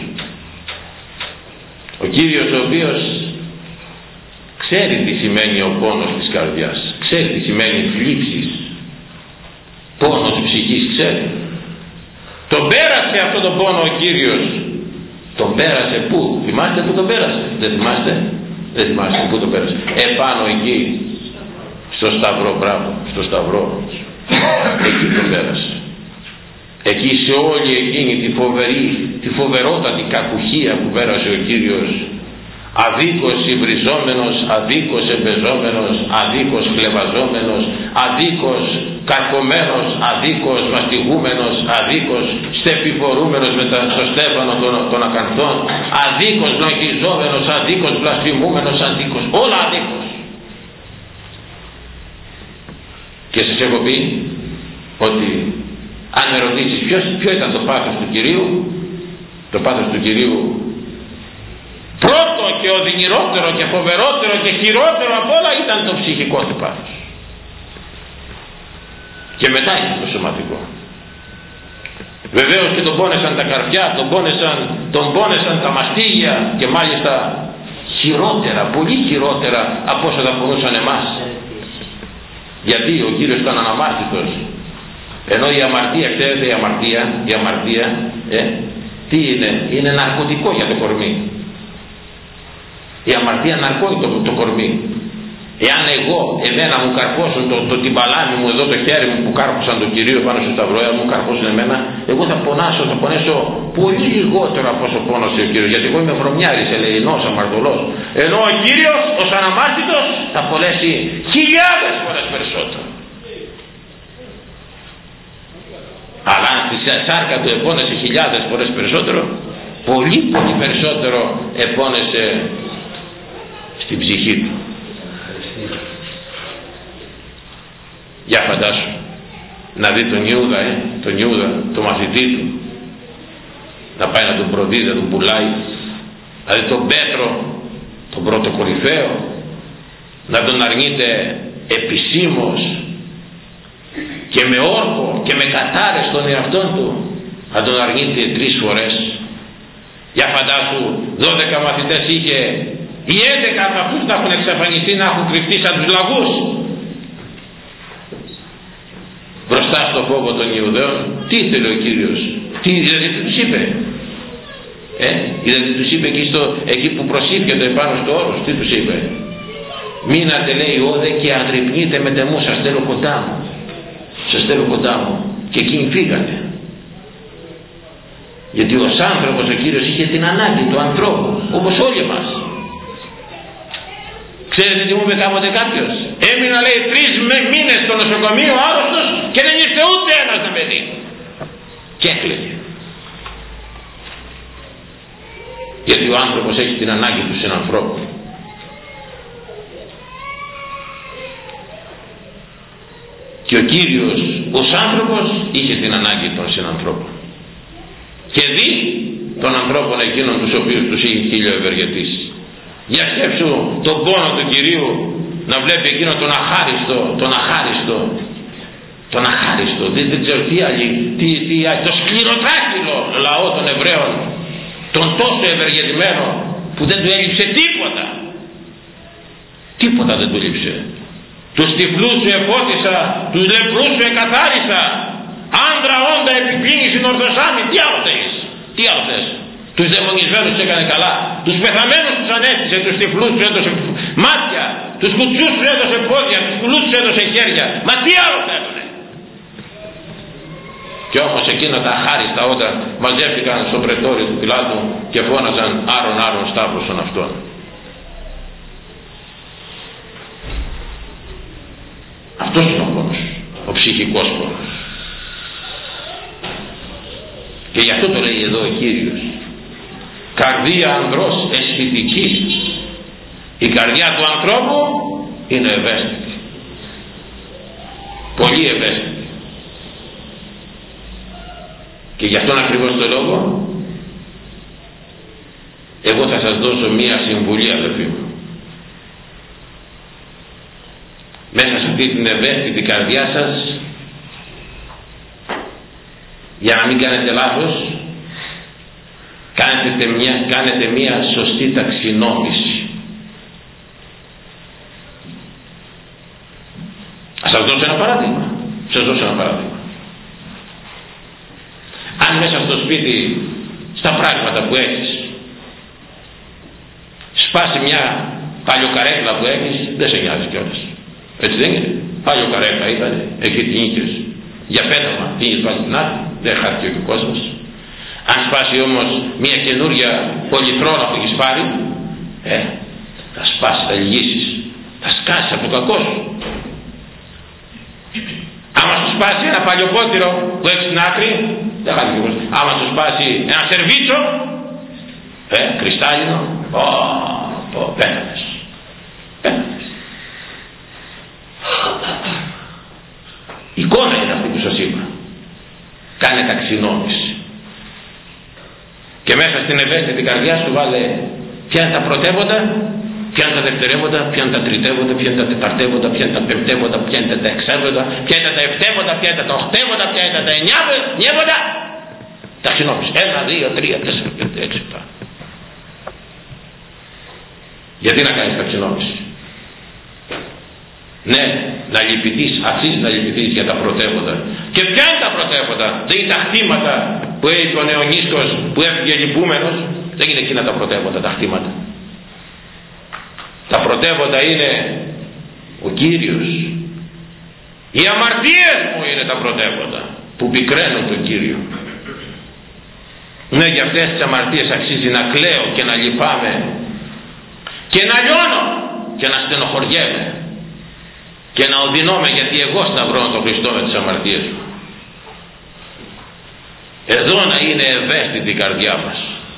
[SPEAKER 1] Ο Κύριος, ο οποίος ξέρει τι σημαίνει ο πόνος της καρδιάς, ξέρει τι σημαίνει θλίψεις, πόνος ψυχής, ξέρει. Τον πέρασε αυτό τον πόνο ο Κύριος. Τον πέρασε πού? Θυμάστε που τον πέρασε? Δεν θυμάστε? Δεν θυμάστε πού τον πέρασε? Επάνω εκεί, στο Σταυρό, μπράβο, στο Σταυρό. Εκεί τον πέρασε. Εκεί σε όλη εκείνη τη φοβερή, τη φοβερότατη κακουχία που πέρασε ο Κύριος, αδίκως υβριζόμενος, αδίκως εμπεζόμενος, αδίκως χλεβαζόμενος, αδίκως καρκωμένος, αδίκως μαστιγούμενος, αδίκως στεφιφορούμενος με το στέφανο των, των ακανθών, αδίκως λογιζόμενος, αδίκως βλασφημούμενος, αδίκως, όλα αδίκως. Και σας έχω πει ότι αν με ρωτήσεις ποιος, ποιο ήταν το πάθος του Κυρίου, το πάθος του Κυρίου πρώτο και οδυνηρότερο και φοβερότερο και χειρότερο από όλα ήταν το ψυχικό του πάθος. Και μετά ήταν το σωματικό. Βεβαίως και τον πόνεσαν τα καρφιά, τον πόνεσαν, τον πόνεσαν τα μαστίγια, και μάλιστα χειρότερα, πολύ χειρότερα από όσο θα πονούσαν εμάς. Γιατί ο Κύριος ήταν αναμάρτητος. Ενώ η αμαρτία, ξέρετε, η αμαρτία, η αμαρτία ε, τι είναι? Είναι ναρκωτικό για το κορμί. Η αμαρτία ναρκώνει το, το κορμί. Εάν εγώ, εμένα μου καρπώσουν το, το τυμπαλάμι μου εδώ, το χέρι μου που κάρπωσαν τον Κυρίο πάνω στο Σταυρό, εάν μου καρπώσουν εμένα, εγώ θα πονάσω, θα πονέσω πολύ λιγότερο από όσο πόνωσε ο Κύριος. Γιατί εγώ είμαι βρωμιάρης, ελεηνός, αμαρτωλός. Ενώ ο Κύριος, ως αναμάρτητος, θα πονέσει χιλιάδες φορές περισσότερο. Αλλά αν στη σάρκα του επώνεσε χιλιάδες φορές περισσότερο, πολύ πολύ περισσότερο επώνεσε στην ψυχή του. Για φαντάσου να δει τον Ιούδα, ε, τον Ιούδα, τον μαθητή του, να πάει να τον προδίδει, να τον πουλάει, να δει τον Πέτρο, τον πρώτο κορυφαίο, να τον αρνείται επισήμως και με όρκο και με κατάρες των εαυτών του, να τον αρνείται τρεις φορές. Για φαντάσου, δώδεκα μαθητές είχε, οι έντεκα από αυτούς να έχουν εξαφανιστεί, να έχουν κρυφτεί σαν τους λαγούς μπροστά στο φόβο των Ιουδαίων. Τι ήθελε ο Κύριος? Τι δηλαδή τους είπε? Ε, δηλαδή τους είπε εκεί, στο, εκεί που προσήφιεται πάνω στο όρος, τι τους είπε? Μείνατε, λέει, όδε και αγρυπνείτε με τεμού, σας θέλω κοντά μου. Σας θέλω κοντά μου. Και εκείνοι φύγανε. Γιατί ως άνθρωπος ο Κύριος είχε την ανάγκη του ανθρώπου, όπως όλοι μας. Ξέρετε τι μου είπε κάποτε κάποιος? Έμεινα, λέει, τρεις μήνες στο νοσοκομείο άρρωστος και δεν ήρθε ούτε ένας να με δει. Και έκλαιγε. Γιατί ο άνθρωπος έχει την ανάγκη του συνανθρώπου. Και ο Κύριος ως άνθρωπος είχε την ανάγκη των συνανθρώπων. Και δει των ανθρώπων εκείνων τους οποίους τους είχε χιλιοευεργετήσει. Για σκέψου τον πόνο του Κυρίου, να βλέπει εκείνο τον αχάριστο, τον αχάριστο, τον αχάριστο, δεν, δεν ξέρω τι άλλη, τι, τι άλλη, το σκληροτράχυλο λαό των Εβραίων, τον τόσο ευεργετημένο που δεν του έλειψε τίποτα. Τίποτα δεν του έλειψε. Τους τυφλούς σου εφώτισα, τους λεπρούς σου εκαθάρισα, άντρα όντα επιπίνησιν ορθοσάμι. Τι άλλο θες, τι άλλο θες? Τους δαιμονισμένους τους έκανε καλά, τους πεθαμένους τους ανέστησε, τους τυφλούς τους έδωσε μάτια, τους κουτσούς τους έδωσε πόδια, τους κουλούς τους έδωσε χέρια. Μα τι άλλο θέλουνε? Και όμως εκείνα τα χάριστα όταν μαζεύτηκαν στο πρετόριο του Πιλάτου και φώναζαν άρον άρον σταύρωσον αυτόν. Αυτός είναι ο πόνος, ο ψυχικός πόνος. Και γι' αυτό το λέει εδώ ο Κύριος. Καρδία ανδρός αισθητική. Η καρδιά του ανθρώπου είναι ευαίσθητη. Πολύ ευαίσθητη. Και γι' αυτόν ακριβώς το λόγο εγώ θα σας δώσω μία συμβουλή, αδελφοί μου. Μέσα σε αυτή την ευαίσθητη καρδιά σας, για να μην κάνετε λάθος, κάνετε μια, κάνετε μια σωστή ταξινόμηση. Ας σας δώσω ένα παράδειγμα. Σας δώσω ένα παράδειγμα. Αν μέσα στο σπίτι, στα πράγματα που έχεις, σπάσει μια παλιοκαρέκλα που έχεις, δεν σε νοιάζει κιόλας. Έτσι δεν είναι? Παλιοκαρέκλα ήταν, εκεί την είχες. Για πέταμα, την είχες βάλει την άλλη, δεν χάθηκε και ο κόσμος. Αν σπάσει όμως μια καινούρια πολυθρόνα που έχεις πάρει, ε, θα σπάσει, θα λυγίσεις, θα σκάσεις από το κακό σου. Άμα σου σπάσει ένα παλιοπότηρο που έχεις στην άκρη, δεν χάθηκε ο κόσμος. Άμα σου σπάσει ένα σερβίτσο, ε, κρυστάλλινο, πω, πω, πέταμες. Πέταμες. Εικόνα είναι αυτή που σας είπα. Κάνε ταξινόμηση. Και μέσα στην ευαίσθητη καρδιά σου βάλε ποια είναι τα πρωτεύοντα, ποια είναι τα δευτερεύοντα, ποια είναι τα τριτεύοντα, ποια είναι τα τεταρτεύοντα, ποια είναι τα πεμπτεύοντα, ποια είναι τα εξέβοντα, ποια είναι τα επτεύοντα, ποια είναι τα οχτεύοντα, ποια είναι τα εννιάβοντα. Ταξινόμηση. Ένα, δύο, τρία, τέσσερα, πέντε, έξι, επτά. Γιατί να κάνεις ταξινόμηση? Ναι, να λυπηθείς, αξίζει να λυπηθείς για τα πρωτεύοντα. Και ποια είναι τα πρωτεύοντα? Δεν είναι τα χτήματα που έχει ο Νεονίσκος που έφυγε λυπούμενος. Δεν είναι εκείνα τα πρωτεύοντα, τα χτήματα. Τα πρωτεύοντα είναι ο Κύριος. Οι αμαρτίες μου είναι τα πρωτεύοντα που πικραίνουν τον Κύριο. Ναι, για αυτές τις αμαρτίες αξίζει να κλαίω και να λυπάμαι και να λιώνω και να στενοχωριέμαι και να οδυνόμαι, γιατί εγώ σταυρώνω τον Χριστό με τις αμαρτίες μου. Εδώ να είναι ευαίσθητη η καρδιά μας.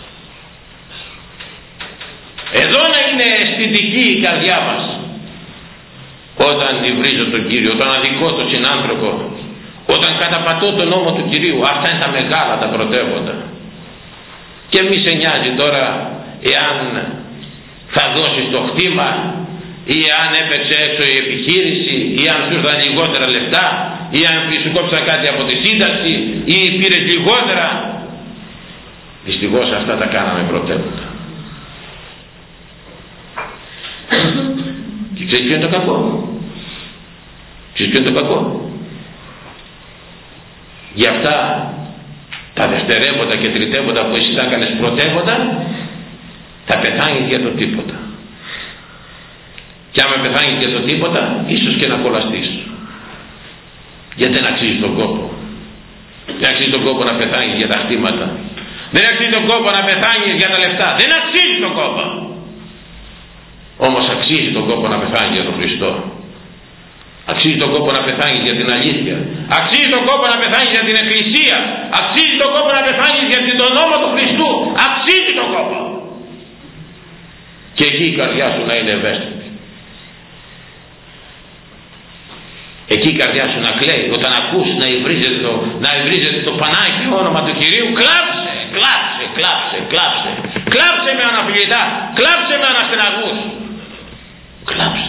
[SPEAKER 1] Εδώ να είναι αισθητική η καρδιά μας. Όταν υβρίζω τον Κύριο, όταν αδικώ τον συνάνθρωπο, όταν καταπατώ τον νόμο του Κυρίου. Αυτά είναι τα μεγάλα, τα πρωτεύοντα. Και μη σε νοιάζει τώρα εάν θα δώσεις το χτήμα, ή αν έπαιξε έξω η επιχείρηση, ή αν σου ήρθαν λιγότερα λεφτά, ή αν σου κόψαν κάτι από τη σύνταξη, ή πήρες λιγότερα. Δυστυχώς αυτά τα κάναμε πρωτεύοντα. Και ξέρεις ποιο είναι το κακό? Ξέρεις ποιο είναι το κακό? Για αυτά τα δευτερεύοντα και τριτεύοντα που εσύ τα έκανες πρωτεύοντα, θα πεθάνεις για το τίποτα. Και άμα πεθάνεις για το τίποτα, ίσως και να κολλαστείς. Γιατί δεν αξίζει τον κόπο. Δεν αξίζει τον κόπο να πεθάνεις για τα χτήματα. Δεν αξίζει τον κόπο να πεθάνεις για τα λεφτά. Δεν αξίζει τον κόπο. Όμως αξίζει τον κόπο να πεθάνεις για τον Χριστό. Αξίζει τον κόπο να πεθάνεις για την αλήθεια. Αξίζει τον κόπο να πεθάνεις για την Εκκλησία. Αξίζει τον κόπο να πεθάνεις για τον όνομα του Χριστού. Αξίζει τον κόπο. Και εκεί η καρδιά σου να είναι ευαίσθητη. Εκεί η καρδιά σου να κλαίει όταν ακούς να υβρίζεται το, να υβρίζεται το πανάκι όνομα του Κυρίου. Κλάψε, κλάψε, κλάψε, κλάψε. Κλάψε με αναφιλητά, κλάψε με αναστεναγμούς. Κλάψε.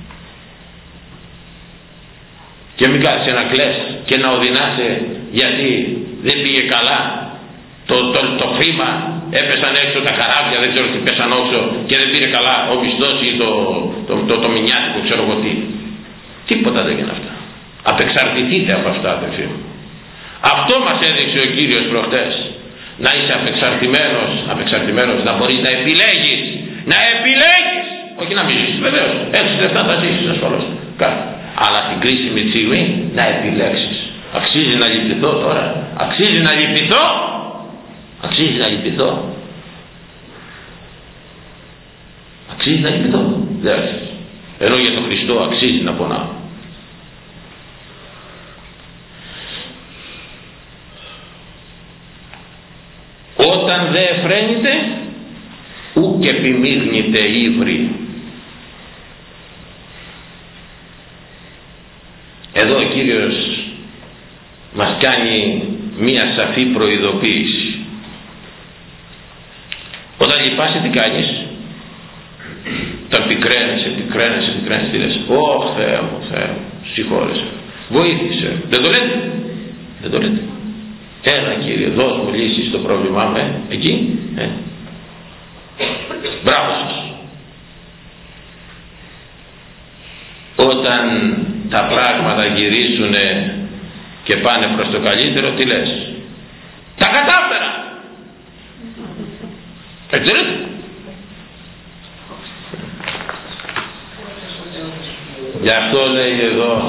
[SPEAKER 1] Και μην κάθεσαι να κλαις και να οδυνάσαι γιατί δεν πήγε καλά το, το, το χρήμα, έπεσαν έξω τα καράβια, δεν ξέρω τι πέσαν όξω και δεν πήρε καλά ο μισθός ή το, το, το, το, το μηνιάτικο, ξέρω εγώ τι. Τίποτα δεν είναι αυτά. Απεξαρτηθείτε από αυτά, αδελφοί μου. Αυτό μας έδειξε ο Κύριος προχτές. Να είσαι απεξαρτημένος, απεξαρτημένος, να μπορείς να επιλέγεις, να επιλέγεις, όχι να μην ζήσεις, βεβαίως, έχεις λεφτά θα ζήσεις ασφαλώς, κάτι. Αλλά την κρίσιμη στιγμή να επιλέξεις. Αξίζει να λυπηθώ τώρα, αξίζει να λυπηθώ, αξίζει να λυπηθώ, αξίζει να λυπηθώ, δεν αξίζει. Ενώ για τον Χριστό αξίζει να πονάω. Όταν δε εφραίνεται ουκ επιμίγνεται ύβρι. Εδώ ο Κύριος μας κάνει μία σαφή προειδοποίηση. Όταν λυπάσαι τι κάνεις? Όταν πικραίνεσαι, πικραίνεσαι, πικραίνεσαι, τι λες? Ω Θεέ μου, Θεέ μου, συγχώρεσαι, βοήθησε. Δεν το λέτε? Δεν το λέτε? Έλα Κύριε, δώσ' μου λύση στο πρόβλημά μου, ε, εκεί, ε. Μπράβο σας. Όταν τα πράγματα γυρίσουνε και πάνε προς το καλύτερο, τι λες? Τα κατάφερα. Έτσι λέτε? Γι' αυτό λέει εδώ,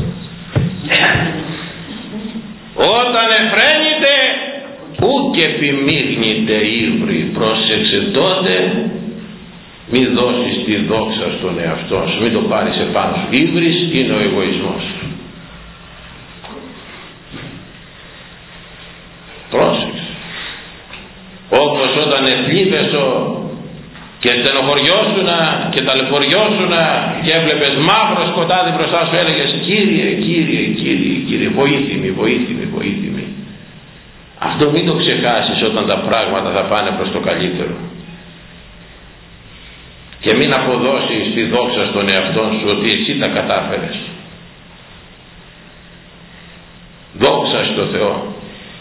[SPEAKER 1] όταν εφραίνεται ουκ επιμίγνεται ύβρι. Πρόσεξε τότε, μην δώσεις τη δόξα στον εαυτό σου, μην το πάρεις επάνω σου. Ύβρις είναι ο εγωισμός. Πρόσεξε. Όπως όταν εθλίβεσαι και στενοχωριώσουνα και ταλαιπωριώσουνα και έβλεπες μαύρο σκοτάδι μπροστά σου, έλεγες Κύριε, Κύριε, Κύριε, Κύριε, βοήθημη, βοήθημη, βοήθημη. Αυτό μην το ξεχάσεις όταν τα πράγματα θα πάνε προς το καλύτερο. Και μην αποδώσεις τη δόξα στον εαυτό σου ότι εσύ τα κατάφερες. Δόξα στο Θεό.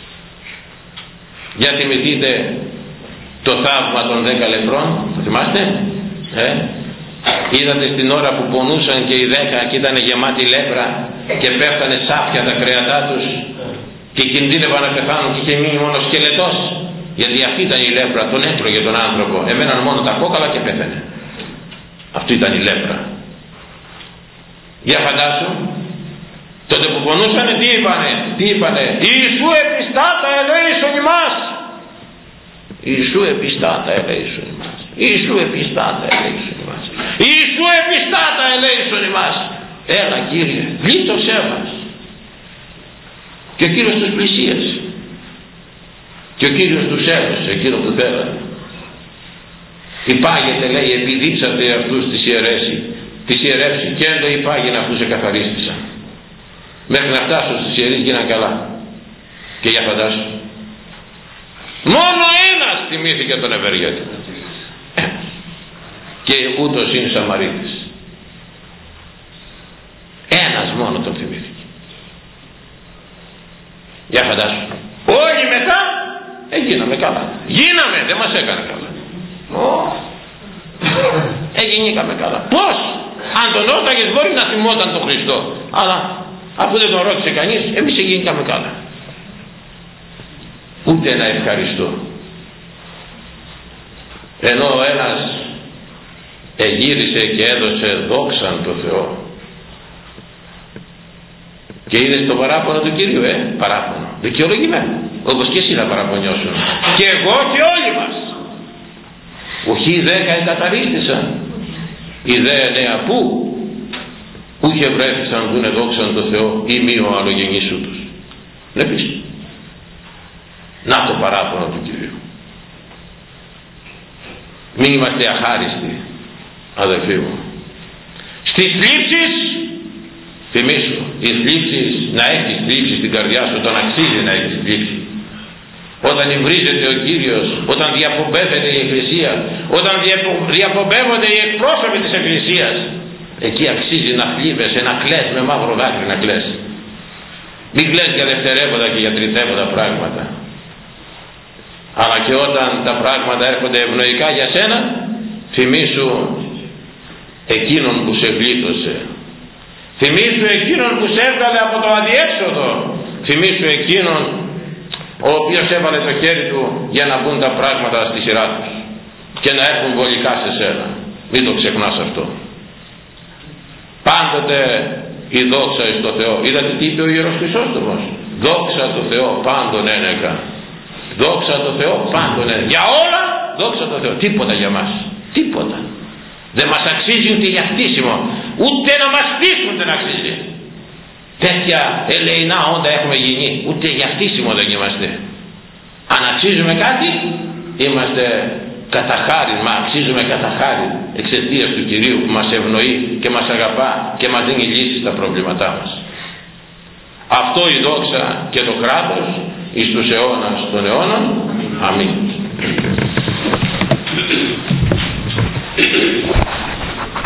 [SPEAKER 1] Για θυμηθείτε το θαύμα των δέκα λεπρών, το θυμάστε? Ε? Είδατε στην ώρα που πονούσαν και οι δέκα και ήταν γεμάτοι λέπρα και πέφτανε σάπια τα κρέατά τους και κινδύνευαν να πεθάνουν και είχε μείνει μόνο σκελετός, γιατί αυτή ήταν η λέπρα, τον έτρωγε τον άνθρωπο, εμέναν μόνο τα κόκαλα και πέθανε. Αυτή ήταν η λέπρα. Για φαντάσου, τότε που πονούσανε τι είπανε, τι είπανε? Ιησού επιστάτα ελέησον ημάς. Ιησού επιστάτα ελέησον ημάς. Ιησού επιστάτα ελέησον ημάς. Ιησού επιστάτα ελέησον ημάς. Έλα Κύριε, γλίτωσέ μας. Και ο Κύριος τους πλησίασε. Και ο Κύριος τους έδωσε εκείνο που θέλανε. Υπάγεται, λέει, επιδείξατε αυτούς τις ιερέσει, τις ιερεύσει και έντο υπάγει να αυτούς εκαθαρίστησαν. Μέχρι να φτάσουν στις ιερείς γίναν καλά. Και για φαντάσου, μόνο ένας θυμήθηκε τον ευεργέτη. Και ούτως είναι Σαμαρίτης. Ένας μόνο τον θυμήθηκε. Για φαντάσου, όλοι μετά ε, γίναμε καλά. Γίναμε, δεν μας έκανε καλά. Oh. Έγινήκαμε καλά. Πώς? Αν τον ρώταγες μπορεί να θυμόταν τον Χριστό, αλλά αφού δεν τον ρώτησε κανείς, εμείς έγινήκαμε καλά. Ούτε ένα ευχαριστώ. Ενώ ένας εγύρισε και έδωσε δόξαν το Θεό. Και είδες το παράπονο του Κυρίου, ε, παράπονο, δικαιολογημένο, όπως και εσύ θα παραπονιώσουν, και εγώ και όλοι μας. Οχι οι δέκα εγκαταρρίστησαν, οι δε εννέα που ούχε βρέθησαν δούνε δόξαν το Θεό ή μη ο αλλογενήσου τους. Βλέπεις, να το παράπονο του Κυρίου. Μην είμαστε αχάριστοι, αδελφοί μου. Στις θλίψεις, θυμήσου, οι θλίψεις, να έχεις θλίψεις στην καρδιά σου, όταν αξίζει να έχεις θλίψη. Όταν υβρίζεται ο Κύριος, όταν διαπομπεύεται η Εκκλησία, όταν διαπομπεύονται οι εκπρόσωποι της Εκκλησίας, εκεί αξίζει να θλίβεσαι, να κλαις με μαύρο δάκρυ, να κλαις. Μην κλαις για δευτερεύοντα και για τριτεύοντα πράγματα. Αλλά και όταν τα πράγματα έρχονται ευνοϊκά για σένα, θυμήσου εκείνον που σε γλίτωσε. Θυμήσου εκείνον που σε έβγαλε από το αδιέξοδο. Θυμήσου εκείνον ο οποίος έβαλε το χέρι του για να μπουν τα πράγματα στη σειρά τους και να έρθουν βολικά σε σένα. Μην το ξεχνάς αυτό. Πάντοτε η δόξα εις το Θεό. Είδατε τι είπε ο Ιερός Χρυσόστομος? Δόξα το Θεό πάντων ένεκα. Δόξα το Θεό πάντων ένεκα. Για όλα δόξα το Θεό. Τίποτα για μας. Τίποτα. Δεν μας αξίζει ούτε για χτίσιμο, ούτε να μας χτίσουν δεν αξίζει. Τέτοια ελεεινά όντα έχουμε γίνει, ούτε για χτίσιμο δεν είμαστε. Αν αξίζουμε κάτι, είμαστε κατά χάριν, μα αξίζουμε κατά χάριν εξαιτίας του Κυρίου που μας ευνοεί και μας αγαπά και μας δίνει λύσεις στα προβλήματά μας. Αυτό η δόξα και το κράτος εις τους αιώνας των αιώνων. Αμήν.